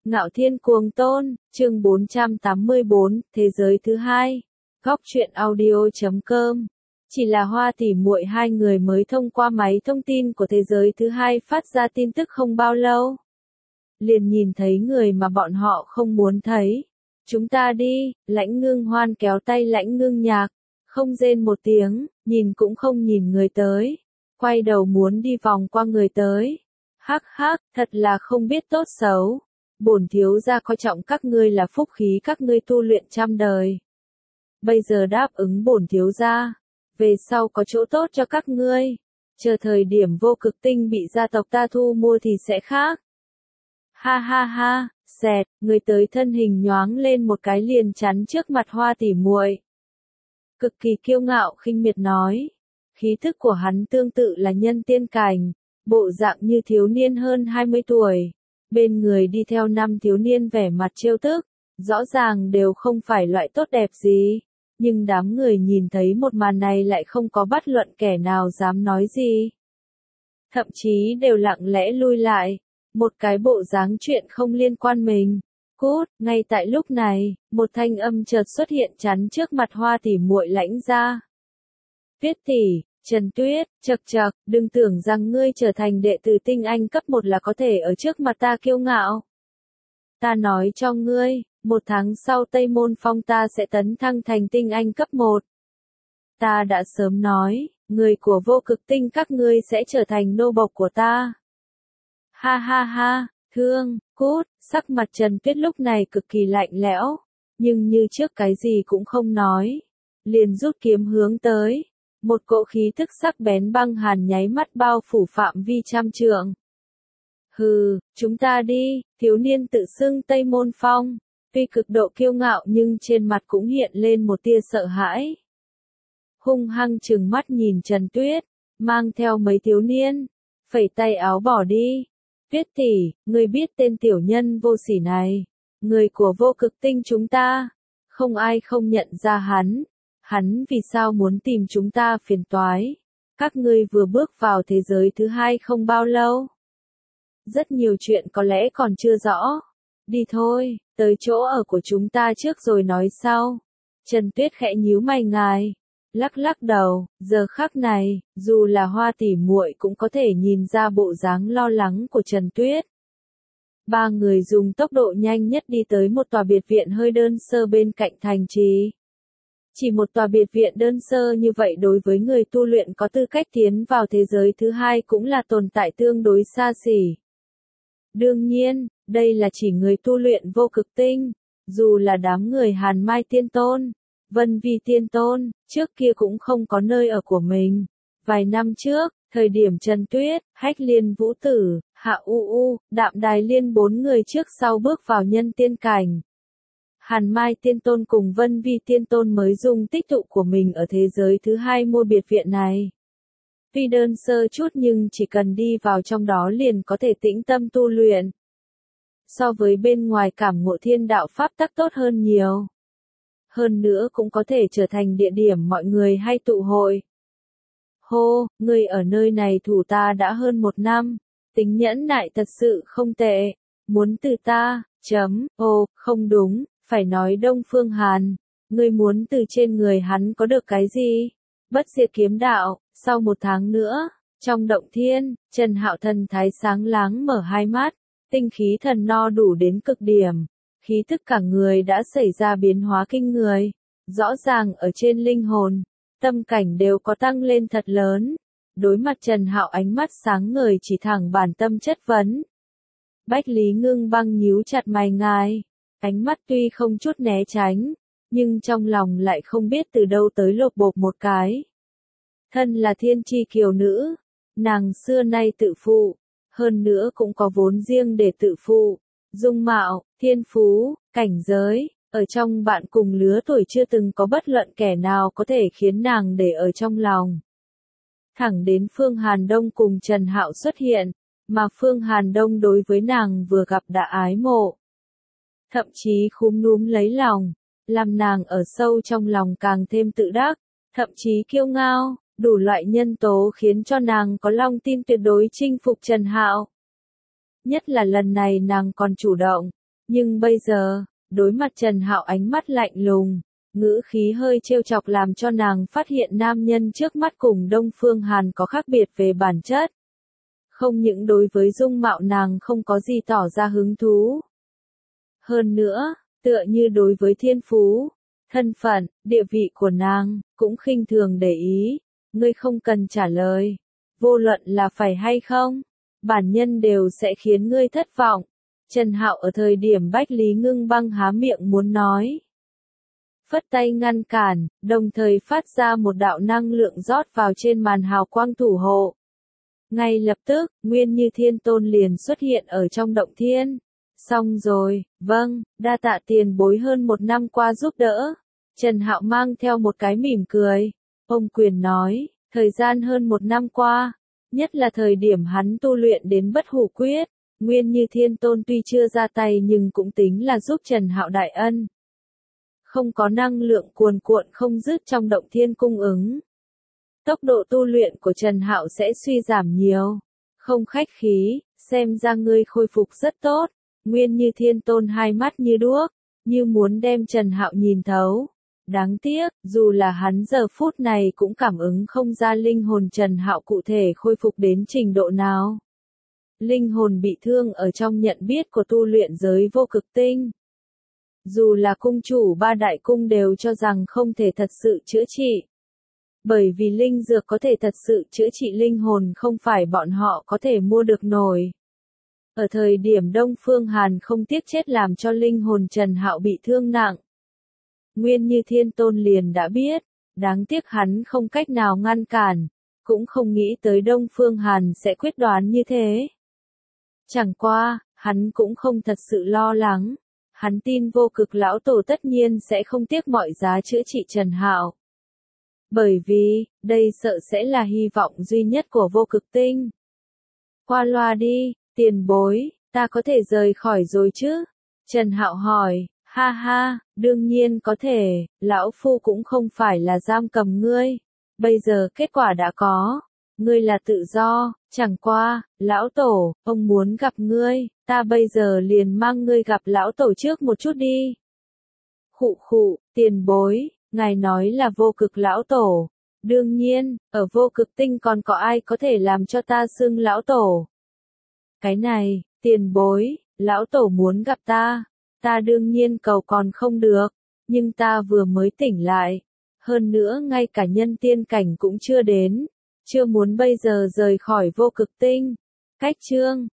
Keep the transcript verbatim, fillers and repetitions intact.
Ngạo Thiên Cuồng Tôn, chương bốn trăm tám mươi bốn, Thế giới thứ hai. Góc truyện audio chấm com. Chỉ là Hoa tỷ muội hai người mới thông qua máy thông tin của thế giới thứ hai phát ra tin tức không bao lâu. Liền nhìn thấy người mà bọn họ không muốn thấy. Chúng ta đi, Lãnh Ngưng Hoan kéo tay Lãnh Ngưng Nhạc, không rên một tiếng, nhìn cũng không nhìn người tới. Quay đầu muốn đi vòng qua người tới. Hắc hắc, thật là không biết tốt xấu. Bổn thiếu gia coi trọng các ngươi là phúc khí các ngươi tu luyện trăm đời. Bây giờ đáp ứng bổn thiếu gia, về sau có chỗ tốt cho các ngươi. Chờ thời điểm vô cực tinh bị gia tộc ta thu mua thì sẽ khác. Ha ha ha, xẹt, người tới thân hình nhoáng lên một cái liền chắn trước mặt Hoa tỷ muội. Cực kỳ kiêu ngạo khinh miệt nói. Khí thức của hắn tương tự là nhân tiên cảnh, bộ dạng như thiếu niên hơn hai mươi tuổi. Bên người đi theo năm thiếu niên vẻ mặt trêu tức, rõ ràng đều không phải loại tốt đẹp gì. Nhưng đám người nhìn thấy một màn này lại không có bất luận kẻ nào dám nói gì. Thậm chí đều lặng lẽ lui lại, một cái bộ dáng chuyện không liên quan mình. Cút, ngay tại lúc này, một thanh âm chợt xuất hiện chắn trước mặt Hoa tỷ muội Lãnh gia. Tuyết tỷ, Trần Tuyết, chậc chậc, đừng tưởng rằng ngươi trở thành đệ tử tinh anh cấp một là có thể ở trước mặt ta kiêu ngạo. Ta nói cho ngươi, một tháng sau Tây Môn Phong ta sẽ tấn thăng thành tinh anh cấp một. Ta đã sớm nói, người của vô cực tinh các ngươi sẽ trở thành nô bộc của ta. Ha ha ha, thương, cút, sắc mặt Trần Tuyết lúc này cực kỳ lạnh lẽo, nhưng như trước cái gì cũng không nói. Liền rút kiếm hướng tới. Một cỗ khí thức sắc bén băng hàn nháy mắt bao phủ phạm vi trăm trượng. Hừ, chúng ta đi, thiếu niên tự xưng Tây Môn Phong, tuy cực độ kiêu ngạo nhưng trên mặt cũng hiện lên một tia sợ hãi. Hung hăng trừng mắt nhìn Trần Tuyết, mang theo mấy thiếu niên, phẩy tay áo bỏ đi. Tuyết tỷ, ngươi biết tên tiểu nhân vô sỉ này, người của vô cực tinh chúng ta, không ai không nhận ra hắn. Hắn vì sao muốn tìm chúng ta phiền toái? Các ngươi vừa bước vào thế giới thứ hai không bao lâu. Rất nhiều chuyện có lẽ còn chưa rõ. Đi thôi, tới chỗ ở của chúng ta trước rồi nói sau. Trần Tuyết khẽ nhíu mày ngài, lắc lắc đầu, giờ khắc này, dù là Hoa tỷ muội cũng có thể nhìn ra bộ dáng lo lắng của Trần Tuyết. Ba người dùng tốc độ nhanh nhất đi tới một tòa biệt viện hơi đơn sơ bên cạnh thành trì. Chỉ một tòa biệt viện đơn sơ như vậy đối với người tu luyện có tư cách tiến vào thế giới thứ hai cũng là tồn tại tương đối xa xỉ. Đương nhiên, đây là chỉ người tu luyện vô cực tinh, dù là đám người Hàn Mai Tiên Tôn, Vân Vi Tiên Tôn, trước kia cũng không có nơi ở của mình. Vài năm trước, thời điểm Trần Tuyết, Hách Liên Vũ Tử, Hạ U U, Đạm Đài Liên bốn người trước sau bước vào nhân tiên cảnh. Hàn Mai Tiên Tôn cùng Vân Vi Tiên Tôn mới dùng tích tụ của mình ở thế giới thứ hai mua biệt viện này. Tuy đơn sơ chút nhưng chỉ cần đi vào trong đó liền có thể tĩnh tâm tu luyện. So với bên ngoài cảm ngộ thiên đạo pháp tắc tốt hơn nhiều. Hơn nữa cũng có thể trở thành địa điểm mọi người hay tụ hội. Hô, người ở nơi này thủ ta đã hơn một năm, tính nhẫn nại thật sự không tệ. Muốn từ ta, chấm, ô, không đúng. Phải nói Đông Phương Hàn, ngươi muốn từ trên người hắn có được cái gì? Bất diệt kiếm đạo, sau một tháng nữa, trong động thiên, Trần Hạo thần thái sáng láng mở hai mắt, tinh khí thần no đủ đến cực điểm, khí thức cả người đã xảy ra biến hóa kinh người, rõ ràng ở trên linh hồn, tâm cảnh đều có tăng lên thật lớn. Đối mặt Trần Hạo ánh mắt sáng ngời chỉ thẳng bản tâm chất vấn. Bách Lý Ngưng Băng nhíu chặt mày ngài. Ánh mắt tuy không chút né tránh, nhưng trong lòng lại không biết từ đâu tới lột bột một cái. Thân là thiên chi kiều nữ, nàng xưa nay tự phụ, hơn nữa cũng có vốn riêng để tự phụ, dung mạo, thiên phú, cảnh giới, ở trong bạn cùng lứa tuổi chưa từng có bất luận kẻ nào có thể khiến nàng để ở trong lòng. Thẳng đến Phương Hàn Đông cùng Trần Hạo xuất hiện, mà Phương Hàn Đông đối với nàng vừa gặp đã ái mộ. Thậm chí khúm núm lấy lòng, làm nàng ở sâu trong lòng càng thêm tự đắc, thậm chí kiêu ngao, đủ loại nhân tố khiến cho nàng có lòng tin tuyệt đối chinh phục Trần Hạo. Nhất là lần này nàng còn chủ động, Nhưng bây giờ, đối mặt Trần Hạo ánh mắt lạnh lùng, ngữ khí hơi trêu chọc làm cho nàng phát hiện nam nhân trước mắt cùng Đông Phương Hàn có khác biệt về bản chất. Không những đối với dung mạo nàng không có gì tỏ ra hứng thú. Hơn nữa, tựa như đối với thiên phú, thân phận, địa vị của nàng, cũng khinh thường để ý. Ngươi không cần trả lời. Vô luận là phải hay không, bản nhân đều sẽ khiến ngươi thất vọng. Trần Hạo ở thời điểm Bách Lý Ngưng Băng há miệng muốn nói. Phất tay ngăn cản, đồng thời phát ra một đạo năng lượng rót vào trên màn hào quang thủ hộ. Ngay lập tức, Nguyên Như Thiên Tôn liền xuất hiện ở trong động thiên. Xong rồi, vâng, đa tạ tiền bối hơn một năm qua giúp đỡ. Trần Hạo mang theo một cái mỉm cười. Ông Quyền nói, thời gian hơn một năm qua, nhất là thời điểm hắn tu luyện đến bất hủ quyết, Nguyên Như Thiên Tôn tuy chưa ra tay nhưng cũng tính là giúp Trần Hạo đại ân. Không có năng lượng cuồn cuộn không dứt trong động thiên cung ứng. Tốc độ tu luyện của Trần Hạo sẽ suy giảm nhiều. Không khách khí, xem ra ngươi khôi phục rất tốt. Nguyên Như Thiên Tôn hai mắt như đuốc, như muốn đem Trần Hạo nhìn thấu. Đáng tiếc, dù là hắn giờ phút này cũng cảm ứng không ra linh hồn Trần Hạo cụ thể khôi phục đến trình độ nào. Linh hồn bị thương ở trong nhận biết của tu luyện giới vô cực tinh. Dù là cung chủ ba đại cung đều cho rằng không thể thật sự chữa trị. Bởi vì linh dược có thể thật sự chữa trị linh hồn không phải bọn họ có thể mua được nổi. Ở thời điểm Đông Phương Hàn không tiếc chết làm cho linh hồn Trần Hạo bị thương nặng. Nguyên Như Thiên Tôn liền đã biết, đáng tiếc hắn không cách nào ngăn cản, cũng không nghĩ tới Đông Phương Hàn sẽ quyết đoán như thế. Chẳng qua, hắn cũng không thật sự lo lắng, hắn tin vô cực lão tổ tất nhiên sẽ không tiếc mọi giá chữa trị Trần Hạo. Bởi vì, đây sợ sẽ là hy vọng duy nhất của vô cực tinh. Qua loa đi, tiền bối, ta có thể rời khỏi rồi chứ? Trần Hạo hỏi. Ha ha, đương nhiên có thể, lão phu cũng không phải là giam cầm ngươi. Bây giờ kết quả đã có, ngươi là tự do, chẳng qua, lão tổ, ông muốn gặp ngươi, ta bây giờ liền mang ngươi gặp lão tổ trước một chút đi. Khụ khụ, tiền bối, ngài nói là vô cực lão tổ. Đương nhiên, ở vô cực tinh còn có ai có thể làm cho ta xưng lão tổ. Cái này, tiền bối, lão tổ muốn gặp ta. Ta đương nhiên cầu còn không được, nhưng ta vừa mới tỉnh lại. Hơn nữa ngay cả nhân tiên cảnh cũng chưa đến, chưa muốn bây giờ rời khỏi vô cực tinh. Cách chương